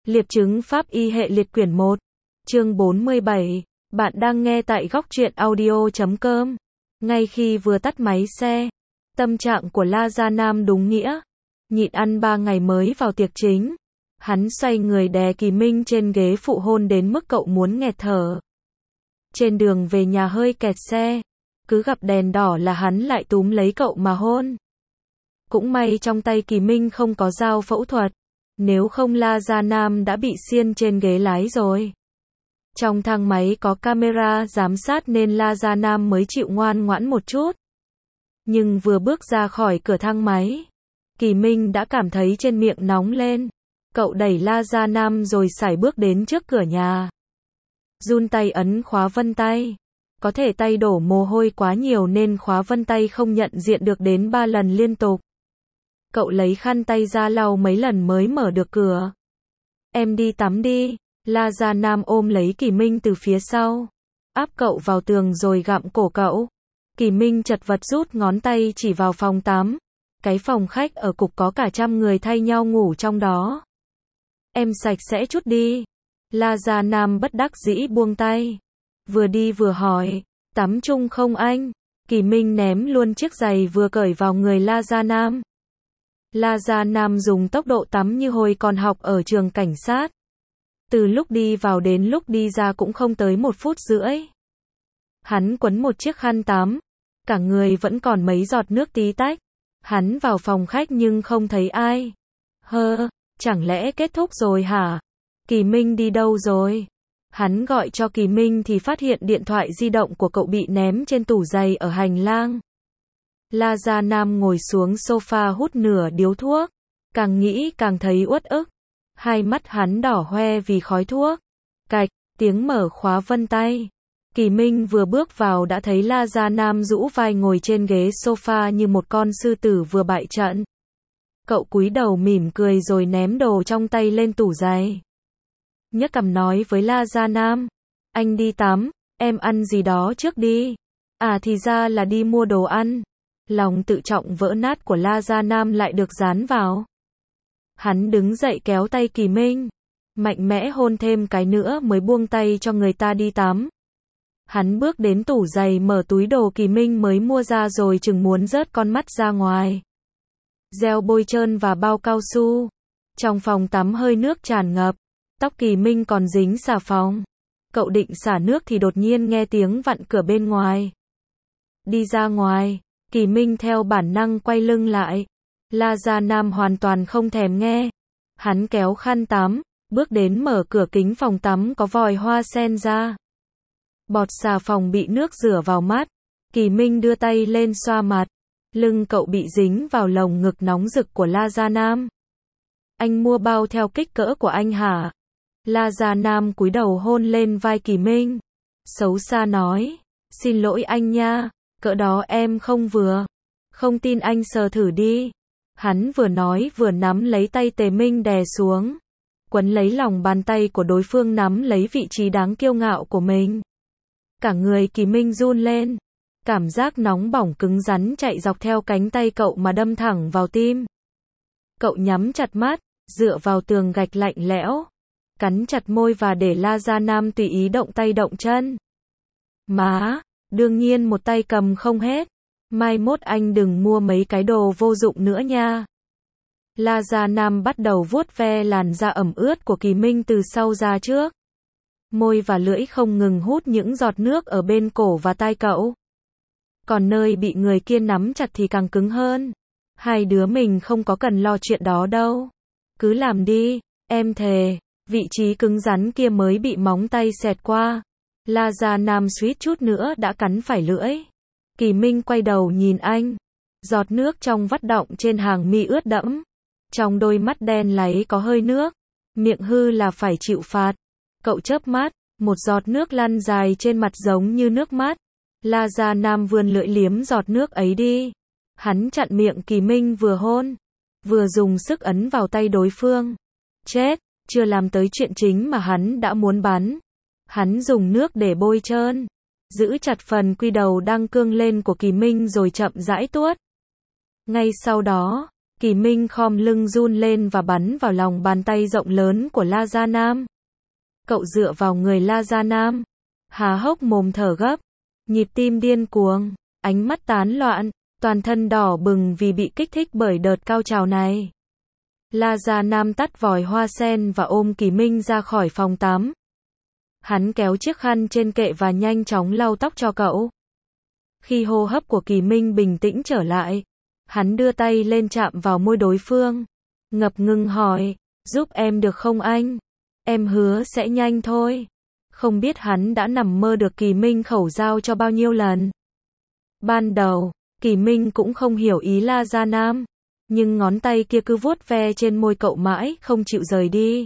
Liệp chứng pháp y hệ liệt quyển 1. Chương 47. Bạn đang nghe tại góc truyện audio.com. Ngay khi vừa tắt máy xe, tâm trạng của La Gia Nam đúng nghĩa. Nhịn ăn 3 ngày mới vào tiệc chính. Hắn xoay người đè Kỳ Minh trên ghế phụ hôn đến mức cậu muốn nghẹt thở. Trên đường về nhà hơi kẹt xe. Cứ gặp đèn đỏ là hắn lại túm lấy cậu mà hôn. Cũng may trong tay Kỳ Minh không có dao phẫu thuật. Nếu không La Gia Nam đã bị xiên trên ghế lái rồi. Trong thang máy có camera giám sát nên La Gia Nam mới chịu ngoan ngoãn một chút. Nhưng vừa bước ra khỏi cửa thang máy, Kỳ Minh đã cảm thấy trên miệng nóng lên. Cậu đẩy La Gia Nam rồi sải bước đến trước cửa nhà. Run tay ấn khóa vân tay. Có thể tay đổ mồ hôi quá nhiều nên khóa vân tay không nhận diện được đến 3 lần liên tục. Cậu lấy khăn tay ra lau mấy lần mới mở được cửa. Em đi tắm đi. La Gia Nam ôm lấy Kỳ Minh từ phía sau. Áp cậu vào tường rồi gặm cổ cậu. Kỳ Minh chật vật rút ngón tay chỉ vào phòng tắm. Cái phòng khách ở cục có cả 100 người thay nhau ngủ trong đó. Em sạch sẽ chút đi. La Gia Nam bất đắc dĩ buông tay. Vừa đi vừa hỏi, tắm chung không anh? Kỳ Minh ném luôn chiếc giày vừa cởi vào người La Gia Nam. La Gia Nam dùng tốc độ tắm như hồi còn học ở trường cảnh sát. Từ lúc đi vào đến lúc đi ra cũng không tới 1 phút rưỡi. Hắn quấn một chiếc khăn tắm. Cả người vẫn còn mấy giọt nước tí tách. Hắn vào phòng khách nhưng không thấy ai. Chẳng lẽ kết thúc rồi hả? Kỳ Minh đi đâu rồi? Hắn gọi cho Kỳ Minh thì phát hiện điện thoại di động của cậu bị ném trên tủ giày ở hành lang. La Gia Nam ngồi xuống sofa hút nửa điếu thuốc. Càng nghĩ càng thấy uất ức. Hai mắt hắn đỏ hoe vì khói thuốc. Cạch, tiếng mở khóa vân tay. Kỳ Minh vừa bước vào đã thấy La Gia Nam rũ vai ngồi trên ghế sofa như một con sư tử vừa bại trận. Cậu cúi đầu mỉm cười rồi ném đồ trong tay lên tủ giày. Nhấc cằm nói với La Gia Nam. Anh đi tắm, em ăn gì đó trước đi. À thì ra là đi mua đồ ăn. Lòng tự trọng vỡ nát của La Gia Nam lại được dán vào. Hắn đứng dậy kéo tay Kỳ Minh. Mạnh mẽ hôn thêm cái nữa mới buông tay cho người ta đi tắm. Hắn bước đến tủ giày mở túi đồ Kỳ Minh mới mua ra rồi chừng muốn rớt con mắt ra ngoài. Gel bôi trơn và bao cao su. Trong phòng tắm hơi nước tràn ngập. Tóc Kỳ Minh còn dính xà phòng. Cậu định xả nước thì đột nhiên nghe tiếng vặn cửa bên ngoài. Đi ra ngoài. Kỳ Minh theo bản năng quay lưng lại. La Gia Nam hoàn toàn không thèm nghe. Hắn kéo khăn tắm, bước đến mở cửa kính phòng tắm có vòi hoa sen ra. Bọt xà phòng bị nước rửa vào mắt. Kỳ Minh đưa tay lên xoa mặt. Lưng cậu bị dính vào lồng ngực nóng rực của La Gia Nam. Anh mua bao theo kích cỡ của anh hả? La Gia Nam cúi đầu hôn lên vai Kỳ Minh. Xấu xa nói. Xin lỗi anh nha. Cỡ đó em không vừa. Không tin anh sờ thử đi. Hắn vừa nói vừa nắm lấy tay Tề Minh đè xuống. Quấn lấy lòng bàn tay của đối phương nắm lấy vị trí đáng kiêu ngạo của mình. Cả người Kỳ Minh run lên. Cảm giác nóng bỏng cứng rắn chạy dọc theo cánh tay cậu mà đâm thẳng vào tim. Cậu nhắm chặt mắt, dựa vào tường gạch lạnh lẽo. Cắn chặt môi và để La Gia Nam tùy ý động tay động chân. Má, đương nhiên một tay cầm không hết. Mai mốt anh đừng mua mấy cái đồ vô dụng nữa nha. La Gia Nam bắt đầu vuốt ve làn da ẩm ướt của Kỳ Minh từ sau ra trước. Môi và lưỡi không ngừng hút những giọt nước ở bên cổ và tai cậu. Còn nơi bị người kia nắm chặt thì càng cứng hơn. Hai đứa mình không có cần lo chuyện đó đâu. Cứ làm đi, em thề. Vị trí cứng rắn kia mới bị móng tay xẹt qua. La Gia Nam suýt chút nữa đã cắn phải lưỡi. Kỳ Minh quay đầu nhìn anh. Giọt nước trong vắt đọng trên hàng mi ướt đẫm. Trong đôi mắt đen láy có hơi nước. Miệng hư là phải chịu phạt. Cậu chớp mắt, một giọt nước lăn dài trên mặt giống như nước mắt. La Gia Nam vươn lưỡi liếm giọt nước ấy đi. Hắn chặn miệng Kỳ Minh vừa hôn, vừa dùng sức ấn vào tay đối phương. Chết, chưa làm tới chuyện chính mà hắn đã muốn bắn. Hắn dùng nước để bôi trơn. Giữ chặt phần quy đầu đang cương lên của Kỳ Minh rồi chậm rãi tuốt. Ngay sau đó, Kỳ Minh khom lưng run lên và bắn vào lòng bàn tay rộng lớn của La Gia Nam. Cậu dựa vào người La Gia Nam, há hốc mồm thở gấp, nhịp tim điên cuồng, ánh mắt tán loạn, toàn thân đỏ bừng vì bị kích thích bởi đợt cao trào này. La Gia Nam tắt vòi hoa sen và ôm Kỳ Minh ra khỏi phòng tắm. Hắn kéo chiếc khăn trên kệ và nhanh chóng lau tóc cho cậu. Khi hô hấp của Kỳ Minh bình tĩnh trở lại, hắn đưa tay lên chạm vào môi đối phương, ngập ngừng hỏi, giúp em được không anh? Em hứa sẽ nhanh thôi. Không biết hắn đã nằm mơ được Kỳ Minh khẩu giao cho bao nhiêu lần. Ban đầu, Kỳ Minh cũng không hiểu ý La Gia Nam, nhưng ngón tay kia cứ vuốt ve trên môi cậu mãi không chịu rời đi.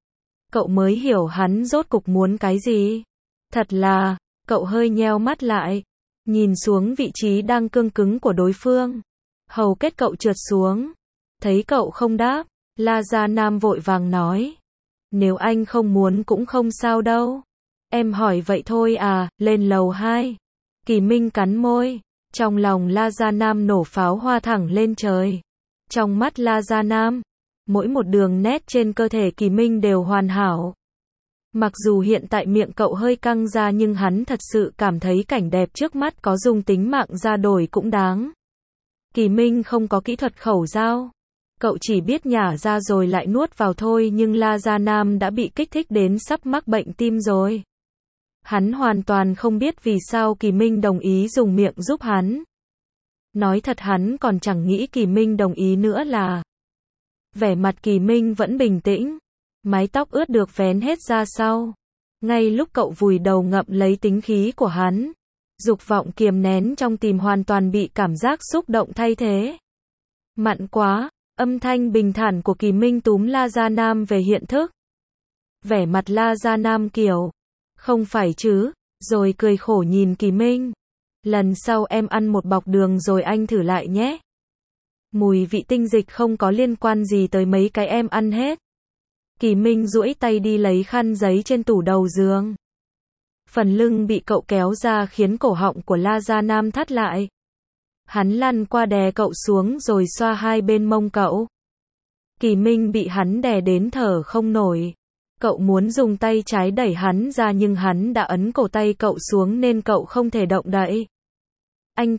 Cậu mới hiểu hắn rốt cục muốn cái gì. Thật là, cậu hơi nheo mắt lại, nhìn xuống vị trí đang cương cứng của đối phương. Hầu kết cậu trượt xuống. Thấy cậu không đáp, La Gia Nam vội vàng nói. Nếu anh không muốn cũng không sao đâu. Em hỏi vậy thôi à, lên lầu 2. Kỳ Minh cắn môi. Trong lòng La Gia Nam nổ pháo hoa thẳng lên trời. Trong mắt La Gia Nam, mỗi một đường nét trên cơ thể Kỳ Minh đều hoàn hảo. Mặc dù hiện tại miệng cậu hơi căng ra nhưng hắn thật sự cảm thấy cảnh đẹp trước mắt có dùng tính mạng ra đổi cũng đáng. Kỳ Minh không có kỹ thuật khẩu giao. Cậu chỉ biết nhả ra rồi lại nuốt vào thôi nhưng La Gia Nam đã bị kích thích đến sắp mắc bệnh tim rồi. Hắn hoàn toàn không biết vì sao Kỳ Minh đồng ý dùng miệng giúp hắn. Nói thật hắn còn chẳng nghĩ Kỳ Minh đồng ý nữa là. Vẻ mặt Kỳ Minh vẫn bình tĩnh. Mái tóc ướt được vén hết ra sau. Ngay lúc cậu vùi đầu ngậm lấy tính khí của hắn, dục vọng kiềm nén trong tim hoàn toàn bị cảm giác xúc động thay thế. Mặn quá, âm thanh bình thản của Kỳ Minh túm La Gia Nam về hiện thức. Vẻ mặt La Gia Nam kiểu, không phải chứ, rồi cười khổ nhìn Kỳ Minh. Lần sau em ăn một bọc đường rồi anh thử lại nhé. Mùi vị tinh dịch không có liên quan gì tới mấy cái em ăn hết. Kỳ Minh duỗi tay đi lấy khăn giấy trên tủ đầu giường. Phần lưng bị cậu kéo ra khiến cổ họng của La Gia Nam thắt lại. Hắn lăn qua đè cậu xuống rồi xoa hai bên mông cậu. Kỳ Minh bị hắn đè đến thở không nổi. Cậu muốn dùng tay trái đẩy hắn ra nhưng hắn đã ấn cổ tay cậu xuống nên cậu không thể động đậy. Anh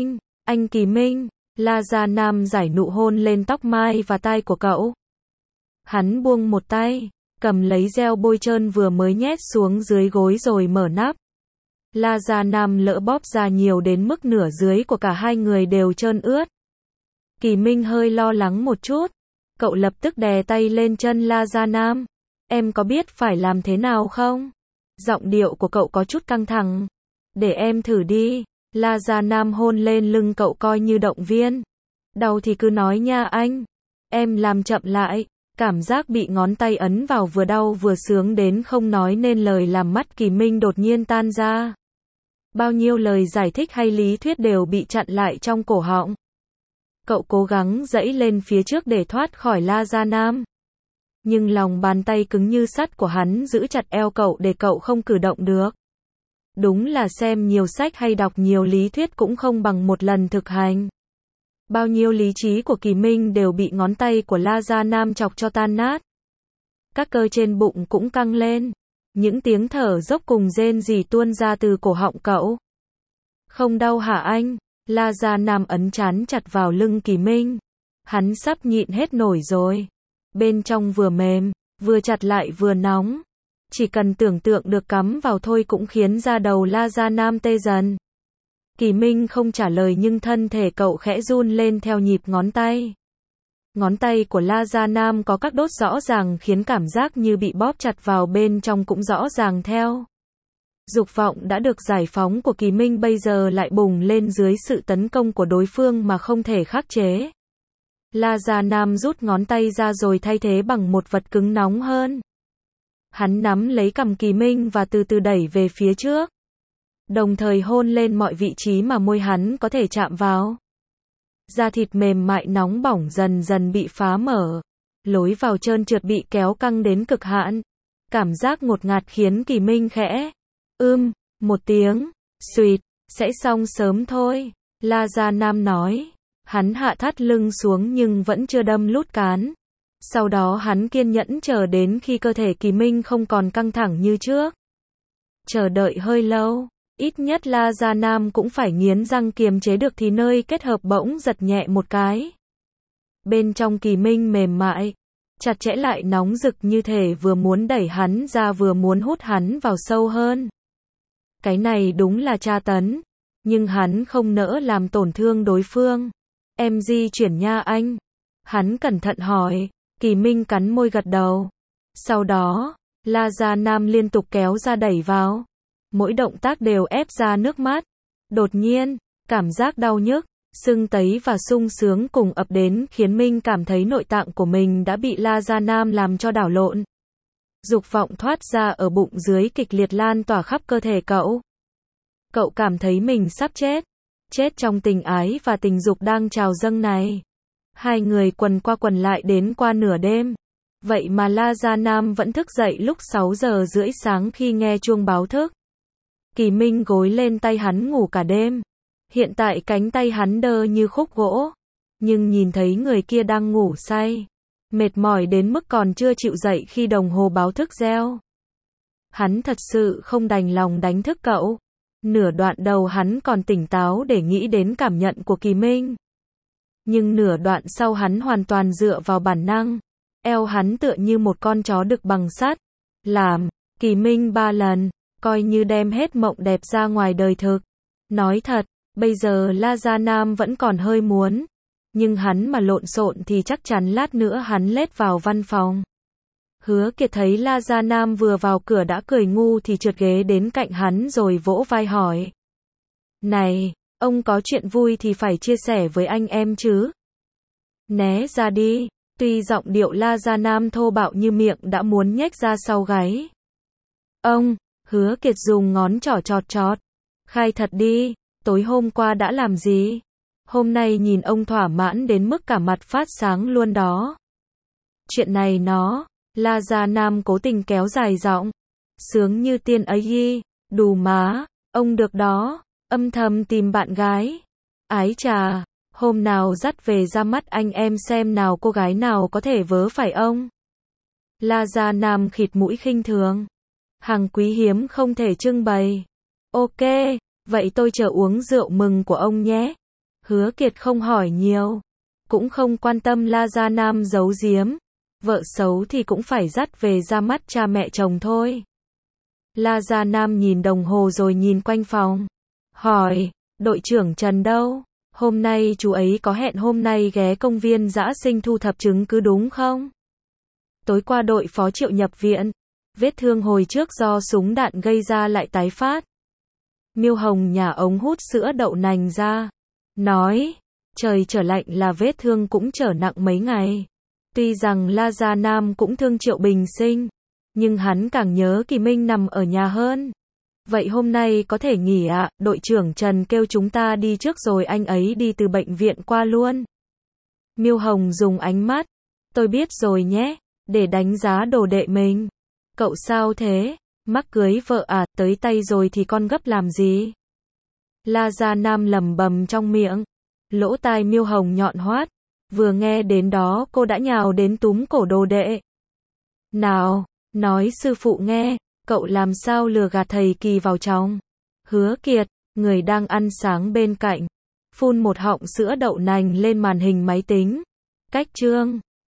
Kỳ Minh, La Gia Nam giải nụ hôn lên tóc mai và tai của cậu. Hắn buông một tay, cầm lấy gel bôi trơn vừa mới nhét xuống dưới gối rồi mở nắp. La Gia Nam lỡ bóp ra nhiều đến mức nửa dưới của cả hai người đều trơn ướt. Kỳ Minh hơi lo lắng một chút. Cậu lập tức đè tay lên chân La Gia Nam. Em có biết phải làm thế nào không? Giọng điệu của cậu có chút căng thẳng. Để em thử đi. La Gia Nam hôn lên lưng cậu coi như động viên. Đau thì cứ nói nha anh. Em làm chậm lại. Cảm giác bị ngón tay ấn vào vừa đau vừa sướng đến không nói nên lời làm mắt Kỳ Minh đột nhiên tan ra. Bao nhiêu lời giải thích hay lý thuyết đều bị chặn lại trong cổ họng. Cậu cố gắng giãy lên phía trước để thoát khỏi La Gia Nam. Nhưng lòng bàn tay cứng như sắt của hắn giữ chặt eo cậu để cậu không cử động được. Đúng là xem nhiều sách hay đọc nhiều lý thuyết cũng không bằng một lần thực hành. Bao nhiêu lý trí của Kỳ Minh đều bị ngón tay của La Gia Nam chọc cho tan nát. Các cơ trên bụng cũng căng lên. Những tiếng thở dốc cùng rên rỉ tuôn ra từ cổ họng cậu. Không đau hả anh? La Gia Nam ấn trán chặt vào lưng Kỳ Minh. Hắn sắp nhịn hết nổi rồi. Bên trong vừa mềm, vừa chặt lại vừa nóng. Chỉ cần tưởng tượng được cắm vào thôi cũng khiến da đầu La Gia Nam tê dần. Kỳ Minh không trả lời nhưng thân thể cậu khẽ run lên theo nhịp ngón tay. Ngón tay của La Gia Nam có các đốt rõ ràng khiến cảm giác như bị bóp chặt vào bên trong cũng rõ ràng theo. Dục vọng đã được giải phóng của Kỳ Minh bây giờ lại bùng lên dưới sự tấn công của đối phương mà không thể khắc chế. La Gia Nam rút ngón tay ra rồi thay thế bằng một vật cứng nóng hơn. Hắn nắm lấy cằm Kỳ Minh và từ từ đẩy về phía trước. Đồng thời hôn lên mọi vị trí mà môi hắn có thể chạm vào. Da thịt mềm mại nóng bỏng dần dần bị phá mở. Lối vào trơn trượt bị kéo căng đến cực hạn. Cảm giác ngột ngạt khiến Kỳ Minh khẽ một tiếng, suýt, sẽ xong sớm thôi. La Gia Nam nói. Hắn hạ thắt lưng xuống nhưng vẫn chưa đâm lút cán. Sau đó hắn kiên nhẫn chờ đến khi cơ thể Kỳ Minh không còn căng thẳng như trước. Chờ đợi hơi lâu, ít nhất La Gia Nam cũng phải nghiến răng kiềm chế được thì nơi kết hợp bỗng giật nhẹ một cái. Bên trong Kỳ Minh mềm mại, chặt chẽ lại nóng rực như thể vừa muốn đẩy hắn ra vừa muốn hút hắn vào sâu hơn. Cái này đúng là tra tấn, nhưng hắn không nỡ làm tổn thương đối phương. Em di chuyển nha anh. Hắn cẩn thận hỏi. Kỳ Minh cắn môi gật đầu. Sau đó, La Gia Nam liên tục kéo ra đẩy vào. Mỗi động tác đều ép ra nước mắt. Đột nhiên, cảm giác đau nhức, sưng tấy và sung sướng cùng ập đến khiến Minh cảm thấy nội tạng của mình đã bị La Gia Nam làm cho đảo lộn. Dục vọng thoát ra ở bụng dưới kịch liệt lan tỏa khắp cơ thể cậu. Cậu cảm thấy mình sắp chết. Chết trong tình ái và tình dục đang trào dâng này. Hai người quần qua quần lại đến qua nửa đêm. Vậy mà La Gia Nam vẫn thức dậy lúc 6 giờ rưỡi sáng khi nghe chuông báo thức. Kỳ Minh gối lên tay hắn ngủ cả đêm. Hiện tại cánh tay hắn đơ như khúc gỗ. Nhưng nhìn thấy người kia đang ngủ say. Mệt mỏi đến mức còn chưa chịu dậy khi đồng hồ báo thức reo. Hắn thật sự không đành lòng đánh thức cậu. Nửa đoạn đầu hắn còn tỉnh táo để nghĩ đến cảm nhận của Kỳ Minh. Nhưng nửa đoạn sau hắn hoàn toàn dựa vào bản năng. Eo hắn tựa như một con chó đực bằng sắt. Làm Kỳ Minh 3 lần, coi như đem hết mộng đẹp ra ngoài đời thực. Nói thật, bây giờ La Gia Nam vẫn còn hơi muốn. Nhưng hắn mà lộn xộn thì chắc chắn lát nữa hắn lết vào văn phòng. Hứa Kiệt thấy La Gia Nam vừa vào cửa đã cười ngu thì trượt ghế đến cạnh hắn rồi vỗ vai hỏi. Này, ông có chuyện vui thì phải chia sẻ với anh em chứ. Né ra đi. Tuy giọng điệu La Gia Nam thô bạo như miệng đã muốn nhếch ra sau gáy. Ông, Hứa Kiệt dùng ngón trỏ chọt chọt. Khai thật đi, tối hôm qua đã làm gì? Hôm nay nhìn ông thỏa mãn đến mức cả mặt phát sáng luôn đó. Chuyện này nó, La Gia Nam cố tình kéo dài giọng. Sướng như tiên ấy y, đù má, ông được đó, âm thầm tìm bạn gái. Ái chà, hôm nào dắt về ra mắt anh em xem nào cô gái nào có thể vớ phải ông. La Gia Nam khịt mũi khinh thường. Hàng quý hiếm không thể trưng bày. Ok, vậy tôi chờ uống rượu mừng của ông nhé. Hứa Kiệt không hỏi nhiều, cũng không quan tâm La Gia Nam giấu giếm. Vợ xấu thì cũng phải dắt về ra mắt cha mẹ chồng thôi. La Gia Nam nhìn đồng hồ rồi nhìn quanh phòng. Hỏi, đội trưởng Trần đâu? Hôm nay chú ấy có hẹn hôm nay ghé công viên Dã Sinh thu thập chứng cứ đúng không? Tối qua đội phó Triệu nhập viện. Vết thương hồi trước do súng đạn gây ra lại tái phát. Miêu Hồng nhả ống hút sữa đậu nành ra. Nói, trời trở lạnh là vết thương cũng trở nặng mấy ngày. Tuy rằng La Gia Nam cũng thương Triệu Bình Sinh, nhưng hắn càng nhớ Kỳ Minh nằm ở nhà hơn. Vậy hôm nay có thể nghỉ ạ, đội trưởng Trần kêu chúng ta đi trước rồi anh ấy đi từ bệnh viện qua luôn. Miêu Hồng dùng ánh mắt, tôi biết rồi nhé, để đánh giá đồ đệ mình. Cậu sao thế? Mắc cưới vợ à, tới tay rồi thì con gấp làm gì? La Gia Nam lẩm bẩm trong miệng. Lỗ tai Miêu Hồng nhọn hoắt. Vừa nghe đến đó cô đã nhào đến túm cổ đồ đệ. Nào, nói sư phụ nghe, cậu làm sao lừa gạt thầy Kỳ vào trong. Hứa Kiệt, người đang ăn sáng bên cạnh, phun một họng sữa đậu nành lên màn hình máy tính. Cách chương